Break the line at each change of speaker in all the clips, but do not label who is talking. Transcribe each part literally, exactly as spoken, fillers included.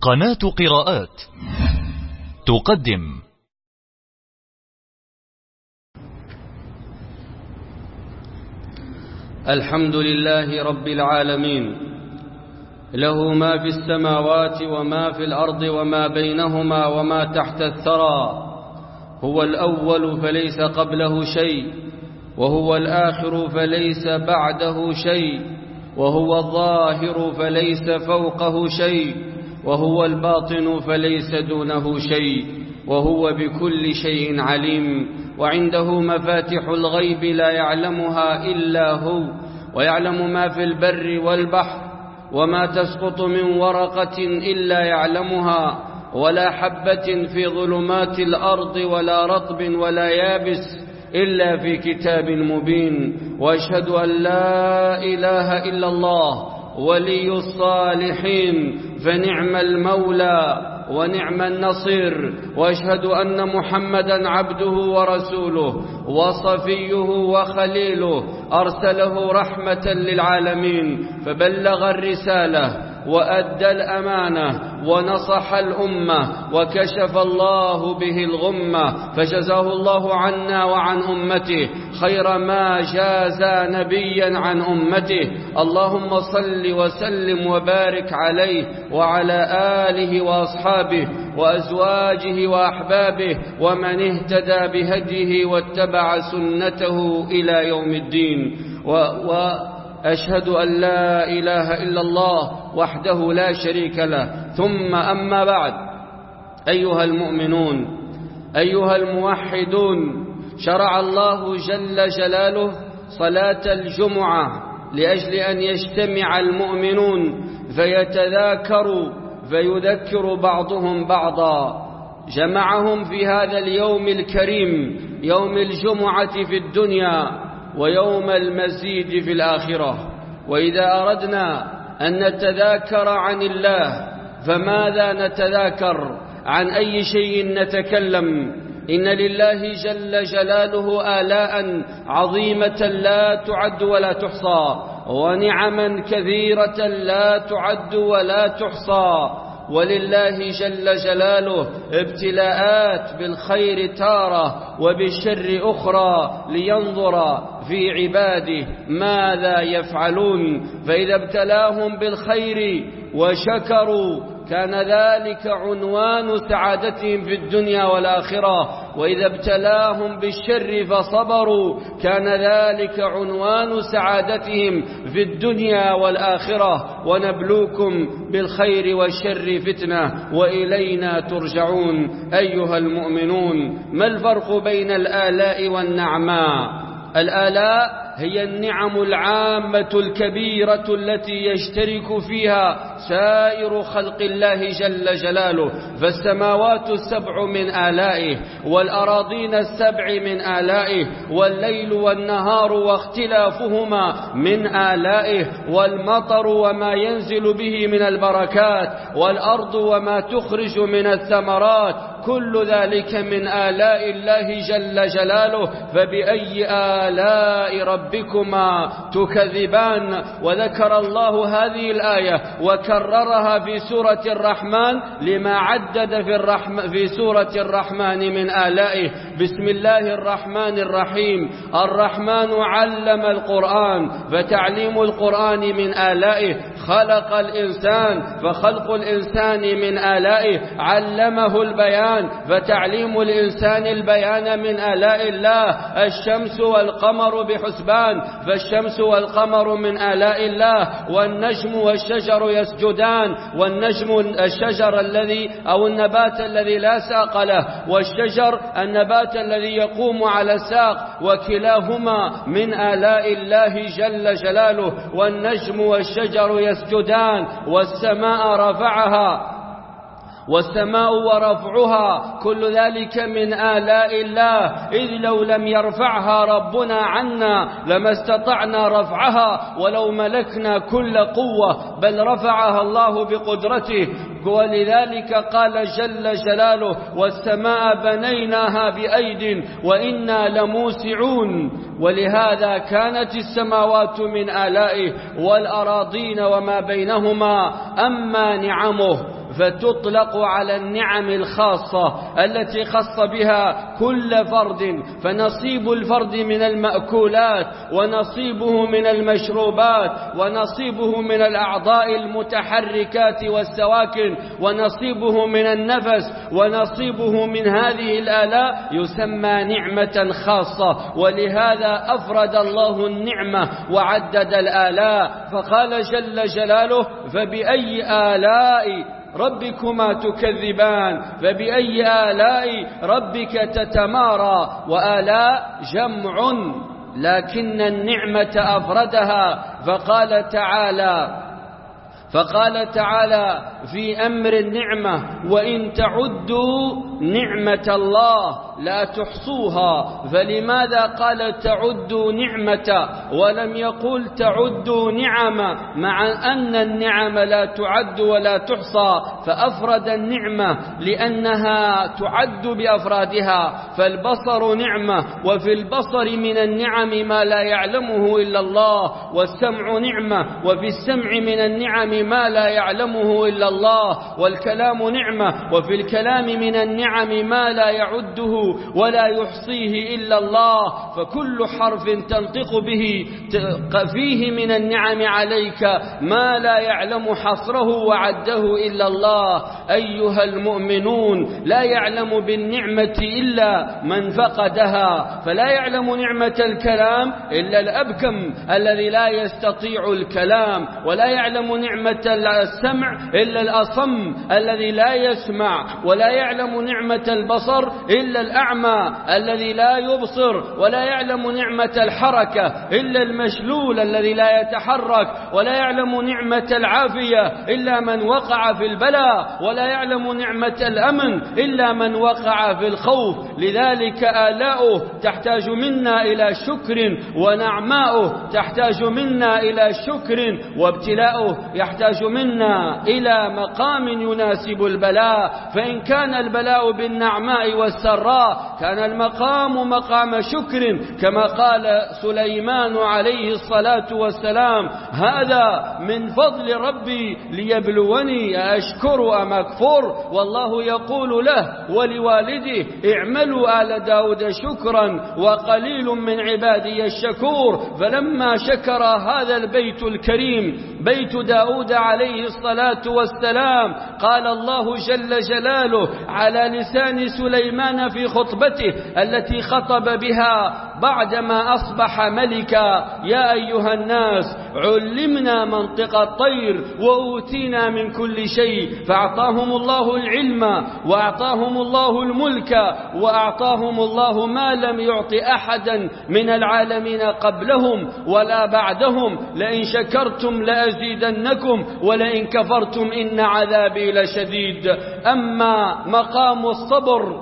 قناة قراءات تقدم
الحمد لله رب العالمين، له ما في السماوات وما في الأرض وما بينهما وما تحت الثرى. هو الأول فليس قبله شيء، وهو الآخر فليس بعده شيء، وهو الظاهر فليس فوقه شيء، وهو الباطن فليس دونه شيء، وهو بكل شيء عليم. وعنده مفاتح الغيب لا يعلمها إلا هو، ويعلم ما في البر والبحر، وما تسقط من ورقة إلا يعلمها، ولا حبة في ظلمات الأرض ولا رطب ولا يابس إلا في كتاب مبين. وأشهد أن لا إله إلا الله ولي الصالحين، فنعم المولى ونعم النصير. وأشهد أن محمدا عبده ورسوله وصفيه وخليله، أرسله رحمة للعالمين، فبلغ الرسالة وأدى الأمانة ونصح الأمة، وكشف الله به الغمة، فجزاه الله عنا وعن أمته خير ما جازى نبيا عن أمته. اللهم صل وسلم وبارك عليه وعلى آله وأصحابه وأزواجه وأحبابه ومن اهتدى بهديه واتبع سنته إلى يوم الدين. و, و أشهد أن لا إله إلا الله وحده لا شريك له. ثم أما بعد، أيها المؤمنون، أيها الموحدون، شرع الله جل جلاله صلاة الجمعة لأجل أن يجتمع المؤمنون فيتذاكروا فيذكر بعضهم بعضا. جمعهم في هذا اليوم الكريم، يوم الجمعة في الدنيا ويوم المزيد في الآخرة. وإذا أردنا أن نتذاكر عن الله فماذا نتذاكر؟ عن أي شيء نتكلم؟ إن لله جل جلاله آلاء عظيمة لا تعد ولا تحصى، ونعما كثيرة لا تعد ولا تحصى. ولله جل جلاله ابتلاءات بالخير تارة وبالشر أخرى، لينظر في عباده ماذا يفعلون. فإذا ابتلاهم بالخير وشكروا كان ذلك عنوان سعادتهم في الدنيا والآخرة، وإذا ابتلاهم بالشر فصبروا كان ذلك عنوان سعادتهم في الدنيا والآخرة. ونبلوكم بالخير والشر فتنة وإلينا ترجعون. أيها المؤمنون، ما الفرق بين الآلاء والنعماء؟ الآلاء هي النعم العامة الكبيرة التي يشترك فيها سائر خلق الله جل جلاله، فالسماوات السبع من آلائه، والأراضين السبع من آلائه، والليل والنهار واختلافهما من آلائه، والمطر وما ينزل به من البركات، والأرض وما تخرج من الثمرات، كل ذلك من آلاء الله جل جلاله. فبأي آلاء ربكما تكذبان؟ وذكر الله هذه الآية وكررها في سورة الرحمن لما عدد في, الرحم في سورة الرحمن من آلائه. بسم الله الرحمن الرحيم. الرحمن علم القرآن، فتعليم القرآن من آلائه. خلق الإنسان، فخلق الإنسان من آلائه. علمه البيان، فتعليم الإنسان البيان من آلاء الله. الشمس والقمر بحسبان، فالشمس والقمر من آلاء الله. والنجم والشجر يسجدان، والنجم الشجر الذي أو النبات الذي لا ساق له، والشجر النبات الذي يقوم على ساق، وكلاهما من آلاء الله جل جلاله. والنجم والشجر يسجدان. والسماء رفعها، والسماء ورفعها، كل ذلك من آلاء الله. إذ لو لم يرفعها ربنا عنا لما استطعنا رفعها ولو ملكنا كل قوة، بل رفعها الله بقدرته. ولذلك قال جل جلاله: والسماء بنيناها بأيد وإنا لموسعون. ولهذا كانت السماوات من آلائه والأراضين وما بينهما. أما نعمه فتطلق على النعم الخاصة التي خص بها كل فرد، فنصيب الفرد من المأكولات، ونصيبه من المشروبات، ونصيبه من الأعضاء المتحركات والسواكن، ونصيبه من النفس، ونصيبه من هذه الآلاء يسمى نعمة خاصة. ولهذا أفرد الله النعمة وعدد الآلاء، فقال جل جلاله: فبأي آلاء ربكما تكذبان، فبأي آلاء ربك تتمارى. وآلاء جمع، لكن النعمة أفردها، فقال تعالى فقال تعالى في أمر النعمة: وإن تعدوا نعمة الله لا تحصوها. فلماذا قال تعدوا نعمة ولم يقل تعدوا نعمة، مع أن النعم لا تعد ولا تحصى؟ فأفرد النعمة لأنها تعد بأفرادها، فالبصر نعمة، وفي البصر من النعم ما لا يعلمه إلا الله، والسمع نعمة، وفي السمع من النعم ما لا يعلمه إلا الله، والكلام نعمة، وفي الكلام من النعم ما لا يعده ولا يحصيه إلا الله. فكل حرف تنطق به فيه من النعم عليك ما لا يعلم حصره وعده إلا الله. أيها المؤمنون، لا يعلم بالنعمة إلا من فقدها، فلا يعلم نعمة الكلام إلا الأبكم الذي لا يستطيع الكلام، ولا يعلم نعمة السمع إلا الأصم الذي لا يسمع، ولا يعلم نعمة البصر إلا الأعمى الذي لا يبصر، ولا يعلم نعمة الحركة إلا المشلول الذي لا يتحرك، ولا يعلم نعمة العافية إلا من وقع في البلاء، ولا يعلم نعمة الأمن إلا من وقع في الخوف. لذلك آلاؤه تحتاج منا إلى شكر، ونعماؤه تحتاج منا إلى شكر، وابتلاؤه يحتاج منا إلى مقام يناسب البلاء. فإن كان البلاء بالنعماء والسراء كان المقام مقام شكر، كما قال سليمان عليه الصلاة والسلام: هذا من فضل ربي ليبلوني أشكر أم أكفر. والله يقول له ولوالده: اعملوا آل داود شكرا وقليل من عبادي الشكور. فلما شكر هذا البيت الكريم بيت داود عليه الصلاة والسلام، قال الله جل جلاله على لسان سليمان في خطبته التي خطب بها بعدما أصبح ملكا: يا أيها الناس علمنا منطق الطير وأوتينا من كل شيء. فأعطاهم الله العلم، وأعطاهم الله الملك، وأعطاهم الله ما لم يعط أحدا من العالمين قبلهم ولا بعدهم: لئن شكرتم لأزيدنكم ولئن كفرتم إن عذابي لشديد. أما مقام الصبر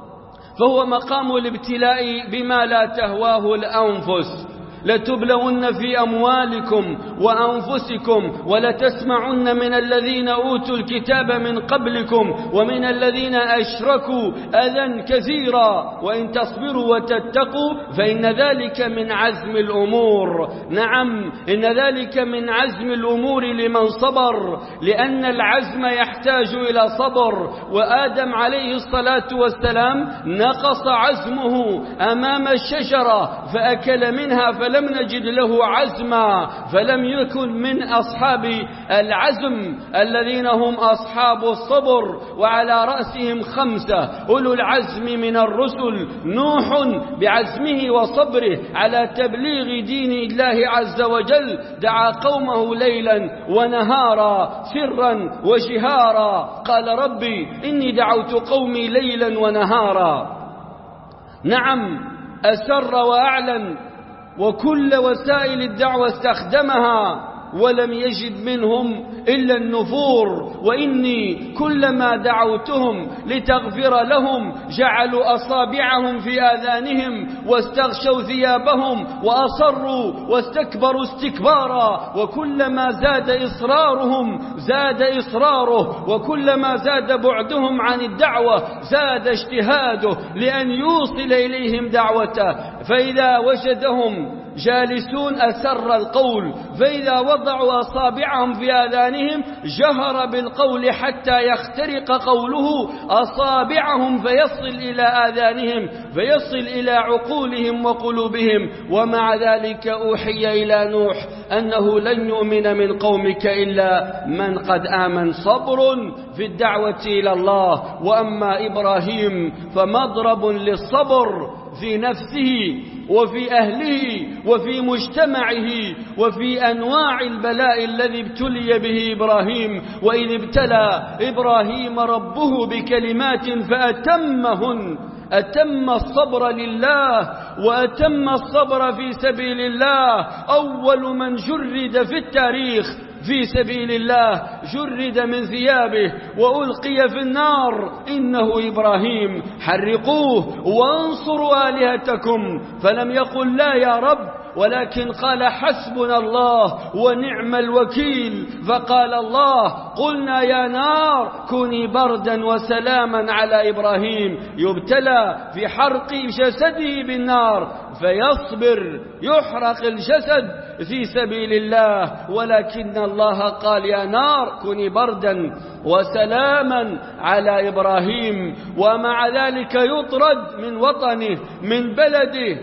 فهو مقام الابتلاء بما لا تهواه الأنفس. لتبلون في أموالكم وأنفسكم ولتسمعن من الذين أوتوا الكتاب من قبلكم ومن الذين أشركوا أذى كثيرا وإن تصبروا وتتقوا فإن ذلك من عزم الأمور. نعم، إن ذلك من عزم الأمور لمن صبر، لأن العزم يحتاج إلى صبر. وآدم عليه الصلاة والسلام نقص عزمه أمام الشجرة فأكل منها فلم لم نجد له عزما، فلم يكن من أصحاب العزم الذين هم أصحاب الصبر. وعلى رأسهم خمسة أولو العزم من الرسل: نوح بعزمه وصبره على تبليغ دين الله عز وجل، دعا قومه ليلا ونهارا سرا وجهارا، قال ربي إني دعوت قومي ليلا ونهارا. نعم، أسر وأعلن وكل وسائل الدعوة استخدمها ولم يجد منهم إلا النفور. وإني كلما دعوتهم لتغفر لهم جعلوا أصابعهم في آذانهم واستغشوا ثيابهم وأصروا واستكبروا استكبارا. وكلما زاد إصرارهم زاد إصراره، وكلما زاد بعدهم عن الدعوة زاد اجتهاده لأن يوصل إليهم دعوته. فإذا وجدهم جالسون أسر القول، فإذا وضعوا أصابعهم في آذانهم جهر بالقول حتى يخترق قوله أصابعهم فيصل إلى آذانهم، فيصل إلى عقولهم وقلوبهم. ومع ذلك أوحي إلى نوح أنه لن يؤمن من قومك إلا من قد آمن. صبر في الدعوة إلى الله. وأما إبراهيم فمضرب للصبر في نفسه وفي أهله وفي مجتمعه وفي أنواع البلاء الذي ابتلي به إبراهيم. وإذ ابتلى إبراهيم ربه بكلمات فأتمهن، أتم الصبر لله وأتم الصبر في سبيل الله. أول من جرد في التاريخ في سبيل الله، جرد من ثيابه وألقي في النار، إنه إبراهيم. حرقوه وانصروا آلهتكم، فلم يقل لا يا رب، ولكن قال حسبنا الله ونعم الوكيل. فقال الله قلنا يا نار كوني بردا وسلاما على إبراهيم. يبتلى في حرق جسده بالنار فيصبر، يحرق الجسد في سبيل الله، ولكن الله قال يا نار كوني بردا وسلاما على إبراهيم. ومع ذلك يطرد من وطنه من بلده،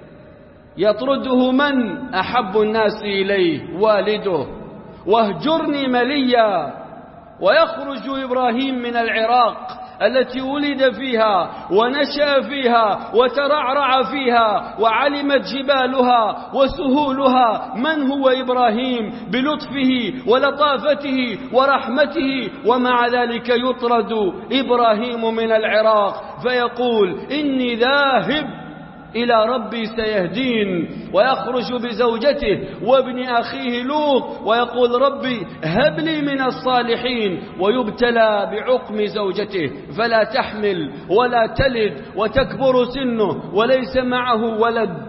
يطرده من أحب الناس إليه والده، واهجرني مليا. ويخرج إبراهيم من العراق التي ولد فيها ونشأ فيها وترعرع فيها، وعلمت جبالها وسهولها من هو إبراهيم بلطفه ولطافته ورحمته. ومع ذلك يطرد إبراهيم من العراق فيقول إني ذاهب إلى ربي سيهدين، ويخرج بزوجته وابن أخيه لوط ويقول ربي هب لي من الصالحين، ويبتلى بعقم زوجته فلا تحمل ولا تلد وتكبر سنه وليس معه ولد.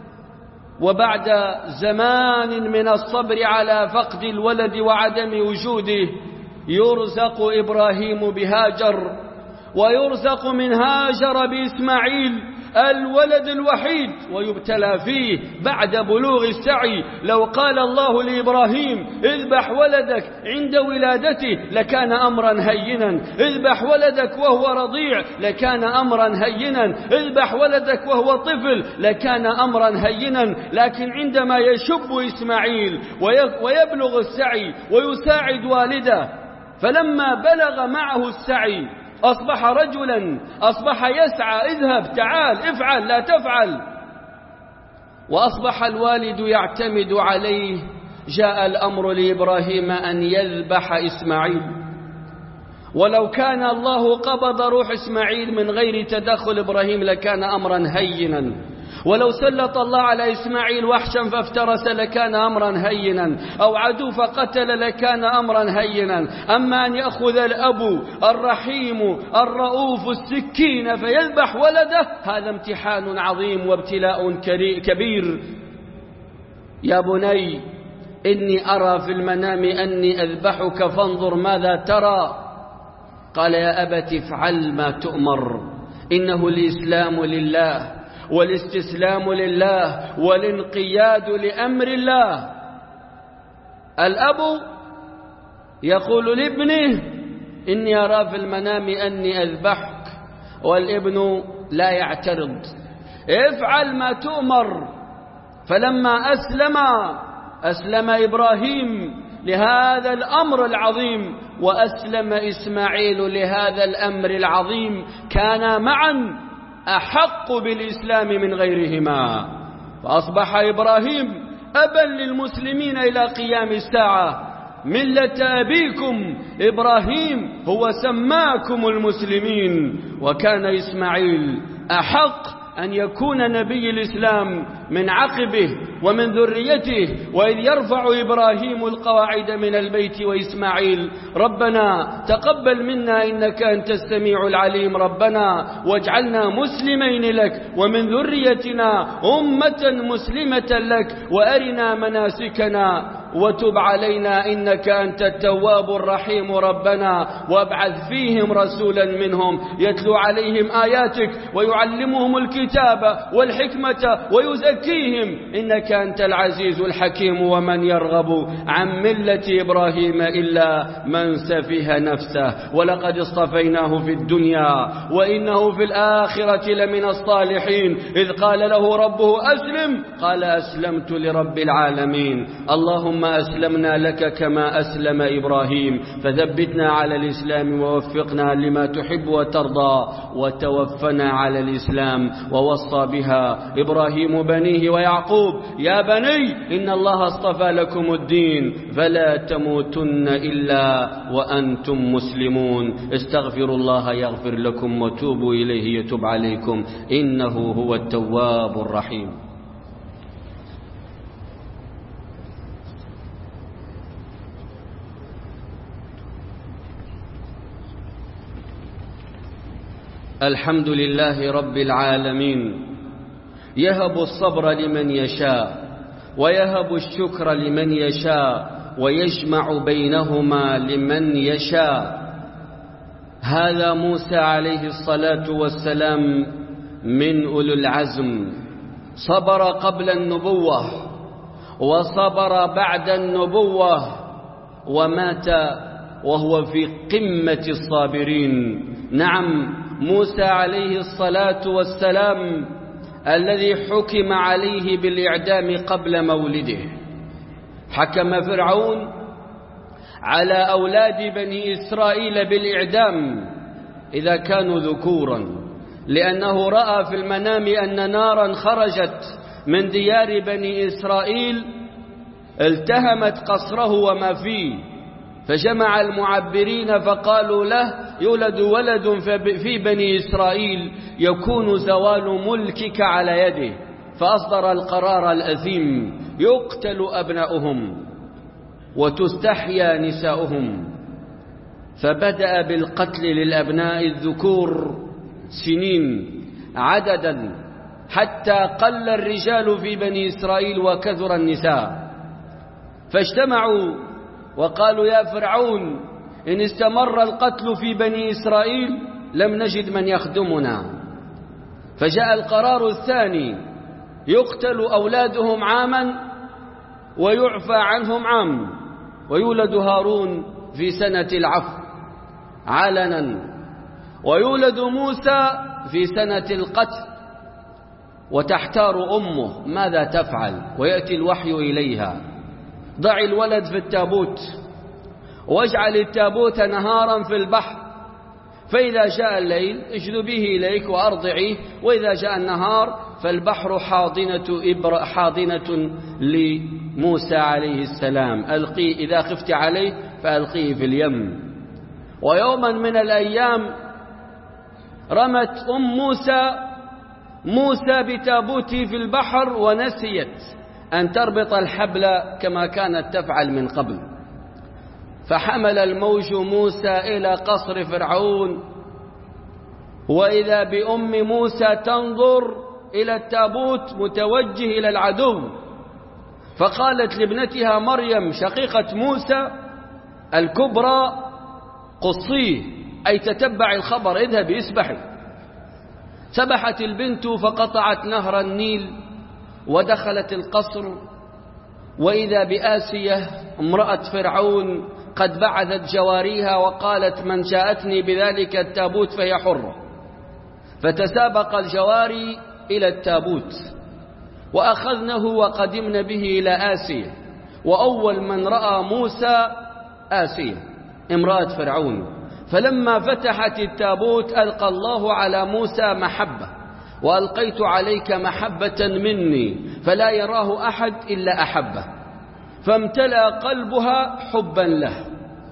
وبعد زمان من الصبر على فقد الولد وعدم وجوده يرزق إبراهيم بهاجر، ويرزق من هاجر بإسماعيل الولد الوحيد، ويبتلى فيه بعد بلوغ السعي. لو قال الله لإبراهيم اذبح ولدك عند ولادته لكان أمرا هينا، اذبح ولدك وهو رضيع لكان أمرا هينا، اذبح ولدك وهو طفل لكان أمرا هينا. لكن عندما يشب إسماعيل ويبلغ السعي ويساعد والده، فلما بلغ معه السعي أصبح رجلا، أصبح يسعى اذهب تعال افعل لا تفعل، وأصبح الوالد يعتمد عليه. جاء الأمر لإبراهيم أن يذبح إسماعيل، ولو كان الله قبض روح إسماعيل من غير تدخل إبراهيم لكان أمرا هينا، ولو سلط الله على إسماعيل وحشا فافترس لكان أمرا هينا، أو عدو فقتل لكان أمرا هينا. أما أن يأخذ الأب الرحيم الرؤوف السكين فيذبح ولده، هذا امتحان عظيم وابتلاء كبير. يا بني إني أرى في المنام أني أذبحك فانظر ماذا ترى. قال يا أبت افعل ما تؤمر، إنه الإسلام لله والاستسلام لله والانقياد لأمر الله. الأب يقول لابنه إني أرى في المنام أني أذبحك، والابن لا يعترض، افعل ما تؤمر. فلما أسلم أسلم إبراهيم لهذا الأمر العظيم، وأسلم إسماعيل لهذا الأمر العظيم، كانا معا أحق بالإسلام من غيرهما. فأصبح إبراهيم أبا للمسلمين إلى قيام الساعة. ملة أبيكم إبراهيم هو سماكم المسلمين، وكان إسماعيل أحق أن يكون نبي الإسلام من عقبه ومن ذريته. وإذ يرفع إبراهيم القواعد من البيت وإسماعيل ربنا تقبل منا إنك أنت السميع العليم، ربنا واجعلنا مسلمين لك ومن ذريتنا أمة مسلمة لك وأرنا مناسكنا وتب علينا إنك أنت التواب الرحيم ربنا، وابعث فيهم رسولا منهم يتلو عليهم آياتك ويعلمهم الكتاب والحكمة ويزكيهم إنك أنت العزيز الحكيم. ومن يرغب عن ملة إبراهيم إلا من سفه نفسه ولقد اصطفيناه في الدنيا وإنه في الآخرة لمن الصالحين. إذ قال له ربه أسلم قال أسلمت لرب العالمين. اللهم أسلمنا لك كما أسلم إبراهيم، فثبتنا على الإسلام ووفقنا لما تحب وترضى، وتوفنا على الإسلام. ووصى بها إبراهيم بنيه ويعقوب: يا بني إن الله اصطفى لكم الدين فلا تموتن إلا وأنتم مسلمون. استغفروا الله يغفر لكم وتوبوا إليه يتوب عليكم إنه هو التواب الرحيم. الحمد لله رب العالمين، يهب الصبر لمن يشاء ويهب الشكر لمن يشاء ويجمع بينهما لمن يشاء. هذا موسى عليه الصلاة والسلام من أولي العزم، صبر قبل النبوة وصبر بعد النبوة، ومات وهو في قمة الصابرين. نعم، موسى عليه الصلاة والسلام الذي حكم عليه بالإعدام قبل مولده. حكم فرعون على أولاد بني إسرائيل بالإعدام إذا كانوا ذكورا، لأنه رأى في المنام أن نارا خرجت من ديار بني إسرائيل التهمت قصره وما فيه، فجمع المعبرين فقالوا له: يولد ولد في بني إسرائيل يكون زوال ملكك على يده. فأصدر القرار الأثيم: يقتل أبناؤهم وتستحيا نساؤهم. فبدأ بالقتل للأبناء الذكور سنين عددا حتى قل الرجال في بني إسرائيل وكثر النساء. فاجتمعوا وقالوا: يا فرعون، إن استمر القتل في بني إسرائيل لم نجد من يخدمنا. فجاء القرار الثاني: يقتل أولادهم عاما ويعفى عنهم عام، ويولد هارون في سنة العفو علنا، ويولد موسى في سنة القتل. وتحتار أمه ماذا تفعل، ويأتي الوحي إليها: ضع الولد في التابوت واجعل التابوت نهارا في البحر، فإذا جاء الليل اجذبيه إليك وأرضعيه، وإذا جاء النهار فالبحر حاضنة, إبر حاضنة لموسى عليه السلام، ألقيه إذا خفت عليه فألقيه في اليم. ويوما من الأيام رمت أم موسى موسى بتابوته في البحر ونسيت أن تربط الحبل كما كانت تفعل من قبل، فحمل الموج موسى إلى قصر فرعون، وإذا بأم موسى تنظر إلى التابوت متوجه إلى العدو، فقالت لابنتها مريم شقيقة موسى الكبرى: قصيه، أي تتبع الخبر، اذهبي اسبحي. سبحت البنت فقطعت نهر النيل ودخلت القصر، وإذا بآسية امرأة فرعون قد بعثت جواريها وقالت: من جاءتني بذلك التابوت فهي حرة. فتسابق الجواري إلى التابوت وأخذنه وقدمن به إلى آسية، وأول من رأى موسى آسية امرأة فرعون. فلما فتحت التابوت ألقى الله على موسى محبة: وألقيت عليك محبة مني فلا يراه أحد إلا أحبه. فامتلأ قلبها حبا له.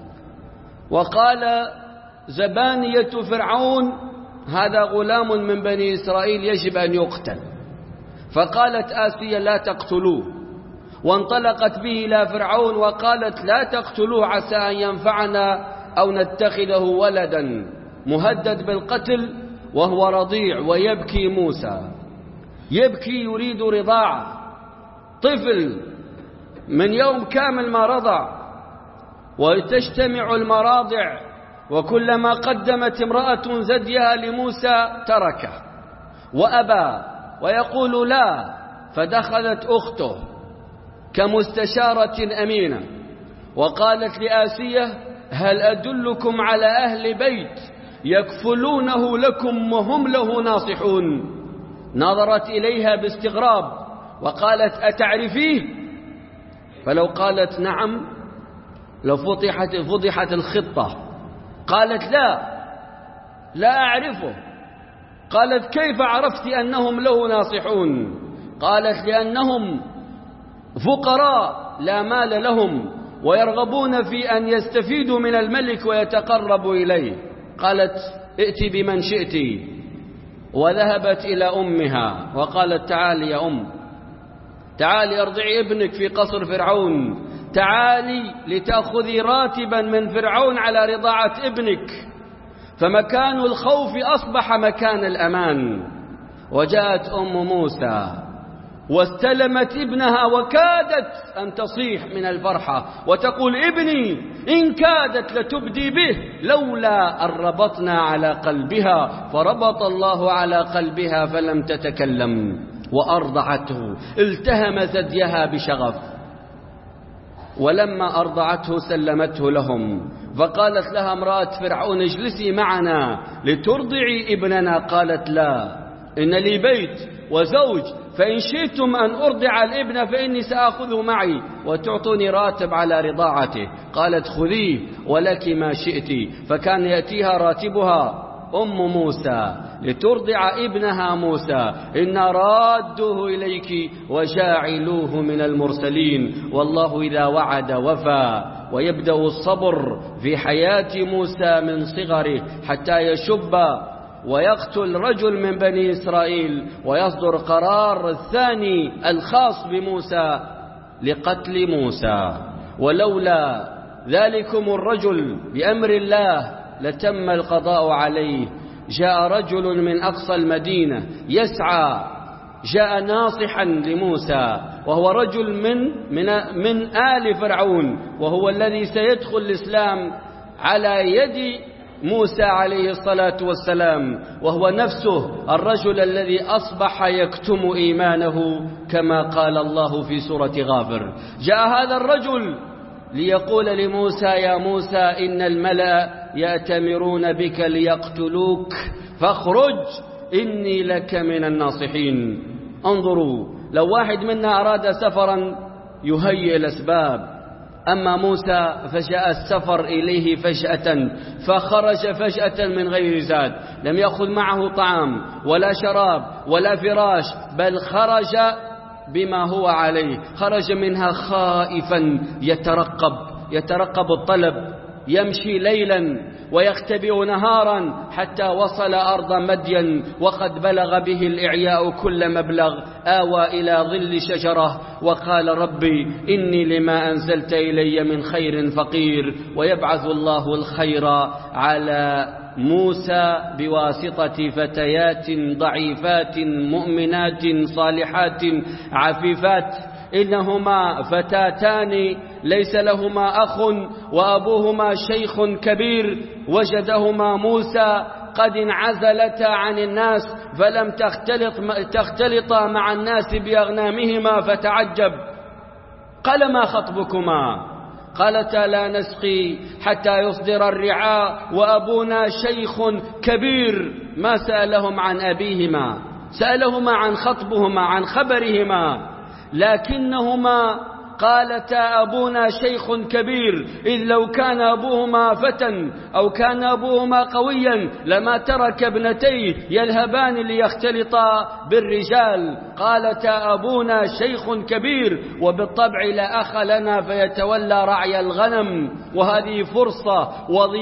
وقال زبانية فرعون: هذا غلام من بني إسرائيل يجب أن يقتل. فقالت آسيا: لا تقتلوه. وانطلقت به إلى فرعون وقالت: لا تقتلوه عسى أن ينفعنا أو نتخذه ولدا، مهدد بالقتل وهو رضيع. ويبكي موسى، يبكي يريد رضاعة، طفل من يوم كامل ما رضع، وتجتمع المراضع، وكلما قدمت امرأة زديها لموسى تركه وأبى ويقول لا. فدخلت أخته كمستشارة أمينة وقالت لآسية: هل أدلكم على أهل بيت يكفلونه لكم وهم له ناصحون؟ نظرت إليها باستغراب وقالت: أتعرفيه؟ فلو قالت نعم لو فضحت, فضحت الخطة. قالت: لا لا أعرفه. قالت: كيف عرفت أنهم له ناصحون؟ قالت: لأنهم فقراء لا مال لهم ويرغبون في أن يستفيدوا من الملك ويتقربوا إليه. قالت: ائتي بمن شئت. وذهبت إلى أمها وقالت: تعالي يا أم، تعالي أرضعي ابنك في قصر فرعون، تعالي لتأخذي راتبا من فرعون على رضاعة ابنك، فمكان الخوف أصبح مكان الأمان. وجاءت أم موسى واستلمت ابنها وكادت أن تصيح من الفرحة وتقول: ابني إن كادت لتبدي به لولا أن ربطنا على قلبها فربط الله على قلبها فلم تتكلم. وأرضعته، التهم ثديها بشغف، ولما أرضعته سلمته لهم. فقالت لها امرأة فرعون: اجلسي معنا لترضعي ابننا. قالت: لا، إن لي بيت وزوج، فإن شئتم أن أرضع الابن فإني سأخذه معي وتعطوني راتب على رضاعته. قالت: خذيه ولك ما شئت. فكان يأتيها راتبها أم موسى لترضع ابنها موسى: إنا رادوه إليك وجاعلوه من المرسلين، والله إذا وعد وفى. ويبدأ الصبر في حياة موسى من صغره حتى يشب ويقتل رجل من بني إسرائيل، ويصدر قرار الثاني الخاص بموسى لقتل موسى. ولولا ذلكم الرجل بأمر الله لتم القضاء عليه. جاء رجل من أقصى المدينة يسعى، جاء ناصحا لموسى، وهو رجل من, من, من آل فرعون، وهو الذي سيدخل الإسلام على يد موسى عليه الصلاة والسلام، وهو نفسه الرجل الذي أصبح يكتم إيمانه كما قال الله في سورة غافر. جاء هذا الرجل ليقول لموسى: يا موسى إن الملأ يأتمرون بك ليقتلوك فاخرج إني لك من الناصحين. انظروا، لو واحد منا أراد سفرا يهيئ الأسباب، أما موسى فجاء السفر إليه فجأة، فخرج فجأة من غير زاد، لم يأخذ معه طعام ولا شراب ولا فراش، بل خرج بما هو عليه. خرج منها خائفا يترقب يترقب الطلب، يمشي ليلا ويختبئ نهارا حتى وصل أرض مدين، وقد بلغ به الإعياء كل مبلغ. آوى إلى ظل شجرة وقال: ربي إني لما أنزلت إلي من خير فقير. ويبعث الله الخير على موسى بواسطة فتيات ضعيفات مؤمنات صالحات عفيفات، إنهما فتاتان ليس لهما أخ وأبوهما شيخ كبير، وجدهما موسى قد انعزلتا عن الناس فلم تختلط تختلطا مع الناس بأغنامهما، فتعجب. قال: ما خطبكما؟ قالتا: لا نسقي حتى يصدر الرعاء وأبونا شيخ كبير. ما سألهم عن أبيهما، سألهما عن خطبهما، عن خبرهما، لكنهما قالتا: أبونا شيخ كبير، إذ لو كان أبوهما فتى أو كان أبوهما قويا لما ترك ابنتيه يلهبان ليختلطا بالرجال. قالتا: أبونا شيخ كبير، وبالطبع لا أخ لنا فيتولى رعي الغنم. وهذه فرصة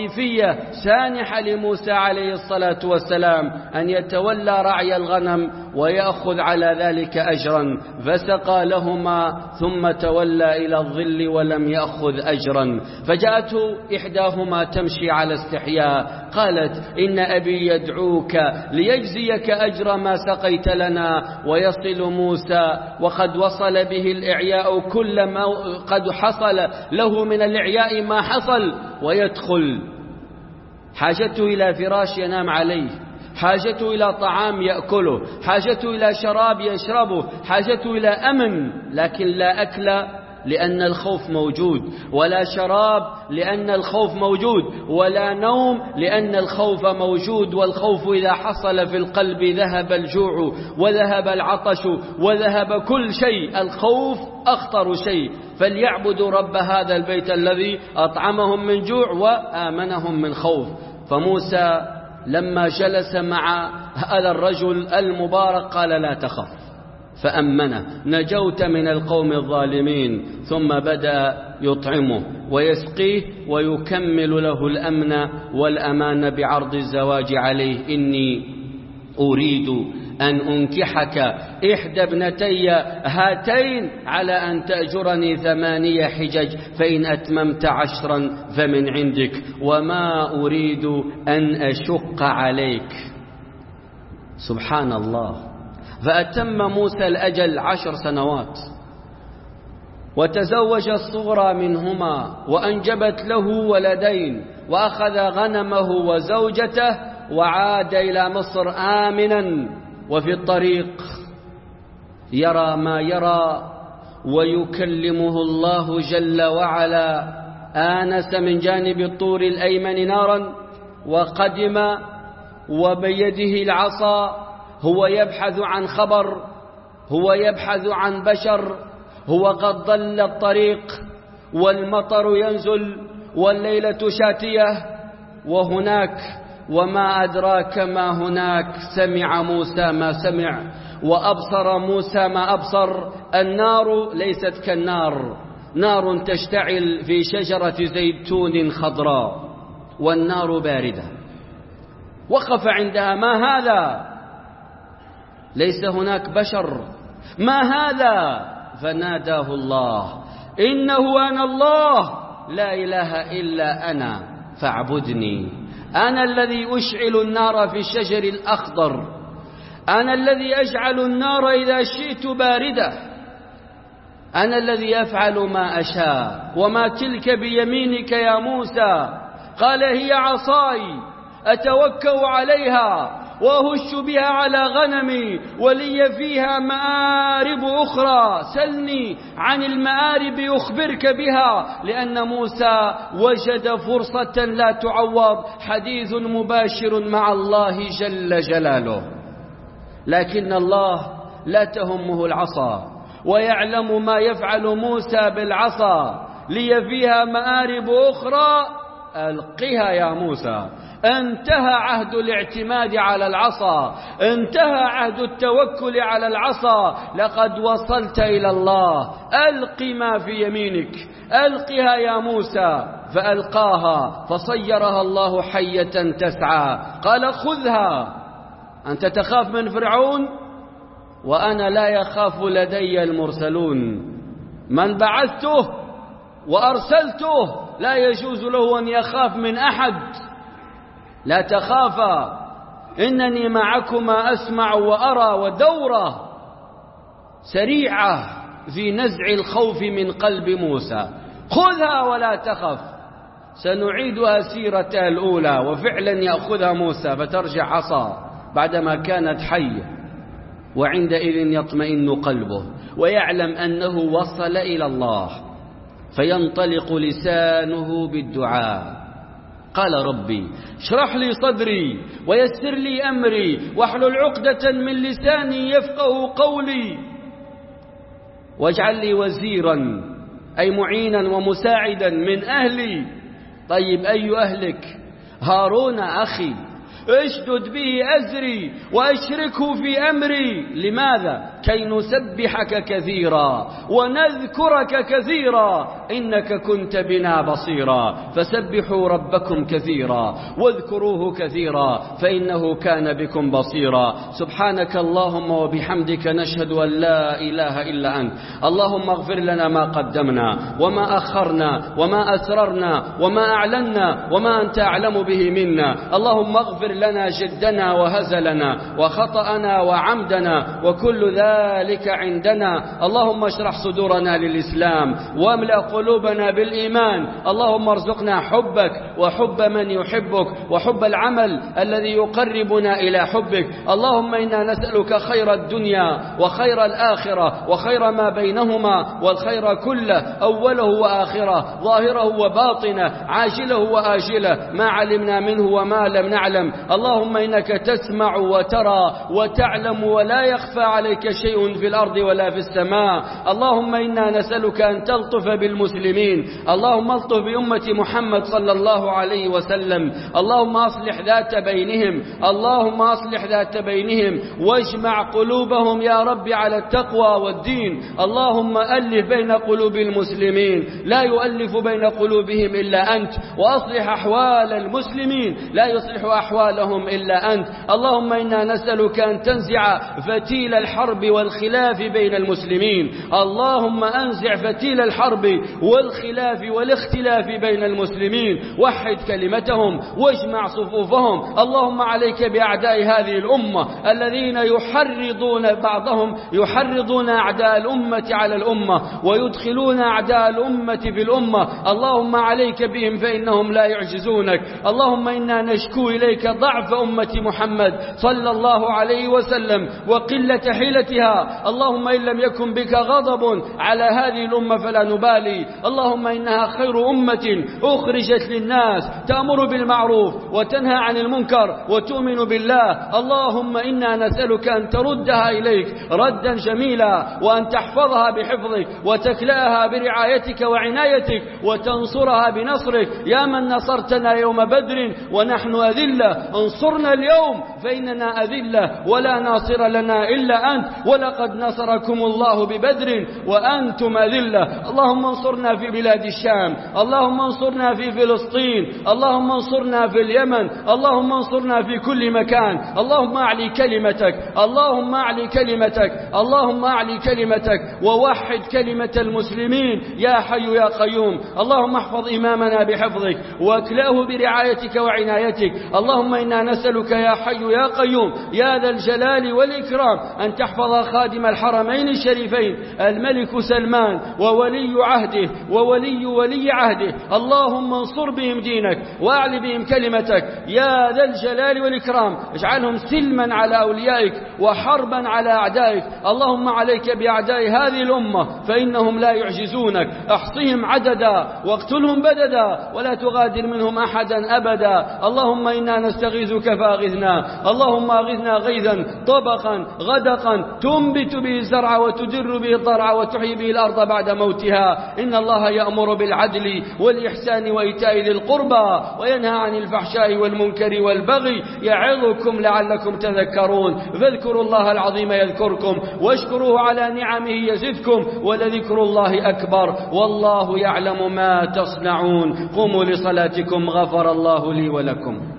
وظيفية سانحة لموسى عليه الصلاة والسلام أن يتولى رعي الغنم ويأخذ على ذلك أجرا، فسقى لهما ثم تولى إلى الظل ولم يأخذ أجرا. فجاءته إحداهما تمشي على استحياء قالت: إن أبي يدعوك ليجزيك أجر ما سقيت لنا. ويصل موسى وقد وصل به الإعياء كل ما قد حصل له من الإعياء ما حصل، ويدخل حاجته إلى فراش ينام عليه، حاجته إلى طعام يأكله، حاجته إلى شراب يشربه، حاجته إلى أمن، لكن لا أكل لأن الخوف موجود، ولا شراب لأن الخوف موجود، ولا نوم لأن الخوف موجود. والخوف إذا حصل في القلب ذهب الجوع وذهب العطش وذهب كل شيء. الخوف أخطر شيء. فليعبدوا رب هذا البيت الذي أطعمهم من جوع وآمنهم من خوف. فموسى لما جلس مع هذا الرجل المبارك قال: لا تخف، فأمنه: نجوت من القوم الظالمين. ثم بدأ يطعمه ويسقيه ويكمل له الأمن والأمان بعرض الزواج عليه: إني أريد أن أنكحك إحدى ابنتي هاتين على أن تأجرني ثمانية حجج، فإن أتممت عشرا فمن عندك، وما أريد أن أشق عليك. سبحان الله. فأتم موسى الأجل عشر سنوات، وتزوج الصغرى منهما، وأنجبت له ولدين، وأخذ غنمه وزوجته وعاد إلى مصر آمنا. وفي الطريق يرى ما يرى، ويكلمه الله جل وعلا. آنس من جانب الطور الأيمن نارا وقدم وبيده العصا. هو يبحث عن خبر، هو يبحث عن بشر. هو قد ضل الطريق والمطر ينزل والليلة شاتية، وهناك وما أدراك ما هناك سمع موسى ما سمع، وأبصر موسى ما أبصر. النار ليست كالنار، نار تشتعل في شجرة زيتون خضراء، والنار باردة. وقف عندها: ما هذا؟ ليس هناك بشر، ما هذا؟ فناداه الله: إنه أنا الله، لا إله إلا أنا فاعبدني. أنا الذي أشعل النار في الشجر الأخضر، أنا الذي أجعل النار إذا شئت باردة، أنا الذي أفعل ما أشاء. وما تلك بيمينك يا موسى؟ قال: هي عصاي أتوكأ عليها وأهش بها على غنمي، ولي فيها مآرب أخرى، سلني عن المآرب أخبرك بها. لأن موسى وجد فرصة لا تعوض، حديث مباشر مع الله جل جلاله. لكن الله لا تهمه العصا، ويعلم ما يفعل موسى بالعصا. لي فيها مآرب أخرى، ألقها يا موسى. انتهى عهد الاعتماد على العصا، انتهى عهد التوكل على العصا. لقد وصلت إلى الله. ألق ما في يمينك، ألقها يا موسى. فألقاها فصيرها الله حية تسعى. قال: خذها. أنت تخاف من فرعون، وأنا لا يخاف لدي المرسلون. من بعثته وأرسلته لا يجوز له أن يخاف من أحد. لا تخافا، إنني معكما أسمع وأرى. ودورة سريعة في نزع الخوف من قلب موسى. خذها ولا تخف. سنعيدها سيرتها الأولى. وفعلا يأخذها موسى فترجع عصا بعدما كانت حية، وعندئذ يطمئن قلبه ويعلم أنه وصل إلى الله، فينطلق لسانه بالدعاء. قال: ربي اشرح لي صدري ويسر لي أمري واحلل عقدة من لساني يفقه قولي، واجعل لي وزيرا أي معينا ومساعدا من أهلي. طيب، أي أهلك؟ هارون أخي، اشدد به أزري وأشركه في أمري. لماذا؟ كي نسبحك كثيرا ونذكرك كثيرا. إنك كنت بنا بصيرا. فسبحوا ربكم كثيرا واذكروه كثيرا فإنه كان بكم بصيرا. سبحانك اللهم وبحمدك نشهد أن لا إله إلا أنت. اللهم اغفر لنا ما قدمنا وما أخرنا وما أسررنا وما أعلنا وما أنت أعلم به منا. اللهم اغفر لنا جدنا وهزلنا وخطأنا وعمدنا وكل ذلك عندنا. اللهم اشرح صدورنا للإسلام واملأ قلوبنا بالإيمان. اللهم ارزقنا حبك وحب من يحبك وحب العمل الذي يقربنا إلى حبك. اللهم إنا نسألك خير الدنيا وخير الآخرة وخير ما بينهما والخير كله أوله وآخره ظاهره وباطنه عاجله وآجله ما علمنا منه وما لم نعلم. اللهم إنك تسمع وترى وتعلم ولا يخفى عليك شيء في الأرض ولا في السماء. اللهم إنا نسألك أن تلطف بالمسلمين. اللهم الطف بأمة محمد صلى الله عليه وسلم. اللهم أصلح ذات بينهم. اللهم أصلح ذات بينهم واجمع قلوبهم يا رب على التقوى والدين. اللهم ألف بين قلوب المسلمين لا يؤلف بين قلوبهم إلا أنت. وأصلح أحوال المسلمين لا يصلح أحوالهم إلا أنت. اللهم إنا نسألك أن تنزع فتيل الحرب والخلاف بين المسلمين. اللهم أنزع فتيل الحرب والخلاف والاختلاف بين المسلمين. وحد كلمتهم واجمع صفوفهم. اللهم عليك بأعداء هذه الأمة الذين يحرضون بعضهم يحرضون أعداء الأمة على الأمة ويدخلون أعداء الأمة في الأمة. اللهم عليك بهم فإنهم لا يعجزونك. اللهم إنا نشكو إليك ضعف أمة محمد صلى الله عليه وسلم وقلة حيلتها. اللهم إن لم يكن بك غضب على هذه الأمة فلا نبالي. اللهم إنها خير أمة أخرجت للناس تأمر بالمعروف وتنهى عن المنكر وتؤمن بالله. اللهم إنا نسألك أن تردها إليك ردا جميلا وأن تحفظها بحفظك وتكلأها برعايتك وعنايتك وتنصرها بنصرك. يا من نصرتنا يوم بدر ونحن أذلة انصرنا اليوم فإننا أذلة ولا ناصر لنا إلا أنت. ولقد نصركم الله ببدر وأنتم أذلة. اللهم انصرنا في بلاد الشام. اللهم انصرنا في فلسطين. اللهم انصرنا في اليمن. اللهم انصرنا في كل مكان. اللهم أعلي كلمتك. اللهم أعلي كلمتك. اللهم أعلي كلمتك ووحد كلمة المسلمين يا حي يا قيوم. اللهم احفظ إمامنا بحفظك واكلأه برعايتك وعنايتك. اللهم إنا نسألك يا حي يا قيوم يا ذا الجلال والإكرام أن تحفظ خادم الحرمين الشريفين الملك سلمان وولي عهده وولي ولي عهده. اللهم انصر بهم دينك وأعل بهم كلمتك يا ذا الجلال والإكرام. اجعلهم سلما على أوليائك وحربا على أعدائك. اللهم عليك بأعداء هذه الأمة فإنهم لا يعجزونك. احصهم عددا واقتلهم بددا ولا تغادر منهم أحدا أبدا. اللهم إنا نستغيثك فأغثنا. اللهم أغثنا غيثا طبقا غدقا تنبت به الزرع وتدر به الضرع وتحيي به الأرض بعد موتها. إن الله يأمر بالعدل والإحسان وإيتاء ذي القربى وينهى عن الفحشاء والمنكر والبغي يعظكم لعلكم تذكرون. فاذكروا الله العظيم يذكركم واشكروه على نعمه يزدكم ولذكر الله أكبر والله يعلم ما تصنعون. قوموا لصلاتكم غفر الله لي ولكم.